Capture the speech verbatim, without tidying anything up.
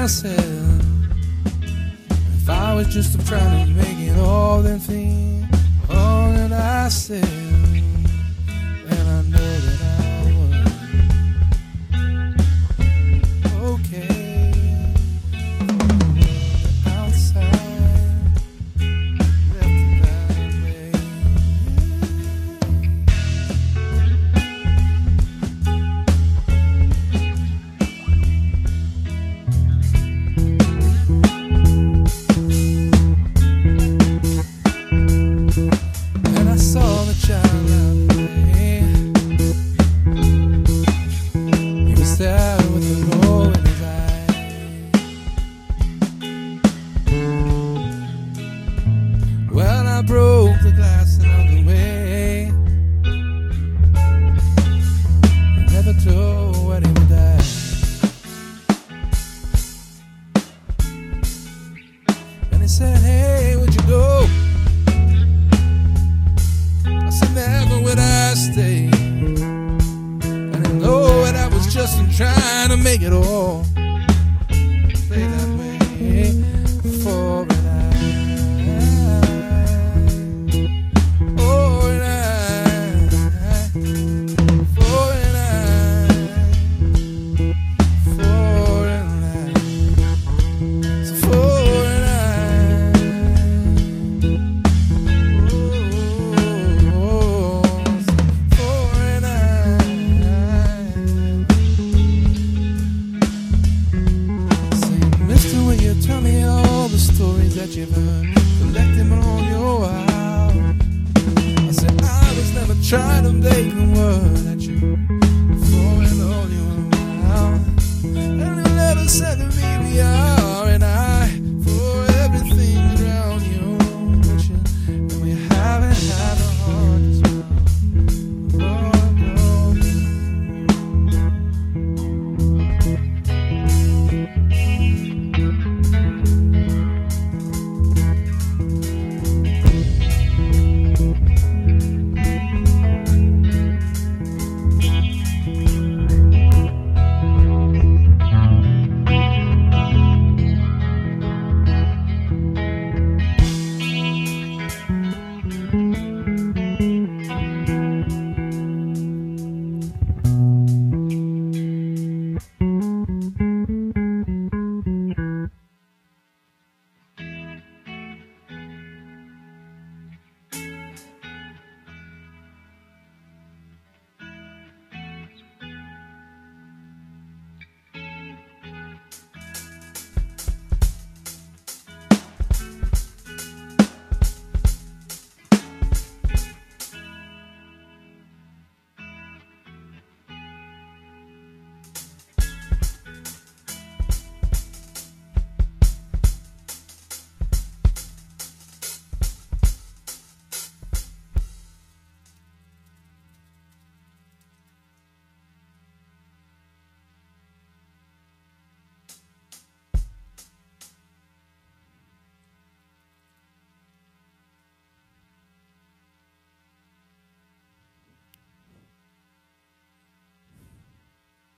myself, if I was just trying to make it all them things, all that I said, and I know that I was okay. Outside, left it that way. And I saw the child out there. He was there with the roll in his eye. Well, I broke the glass another way. I never told what he would die. And he said, hey, would you go? I said, never would I stay. I didn't know that I was just trying to make it all stay that way for an eye. Oh, an eye. For an eye. For an eye. So for an eye. Oh, for an eye. Say, mister, will you tell me all the stories that you've heard? Collect them on your hour. I said, I was never trying to make the word that you falling on your mouth. And you never said to me we are, and I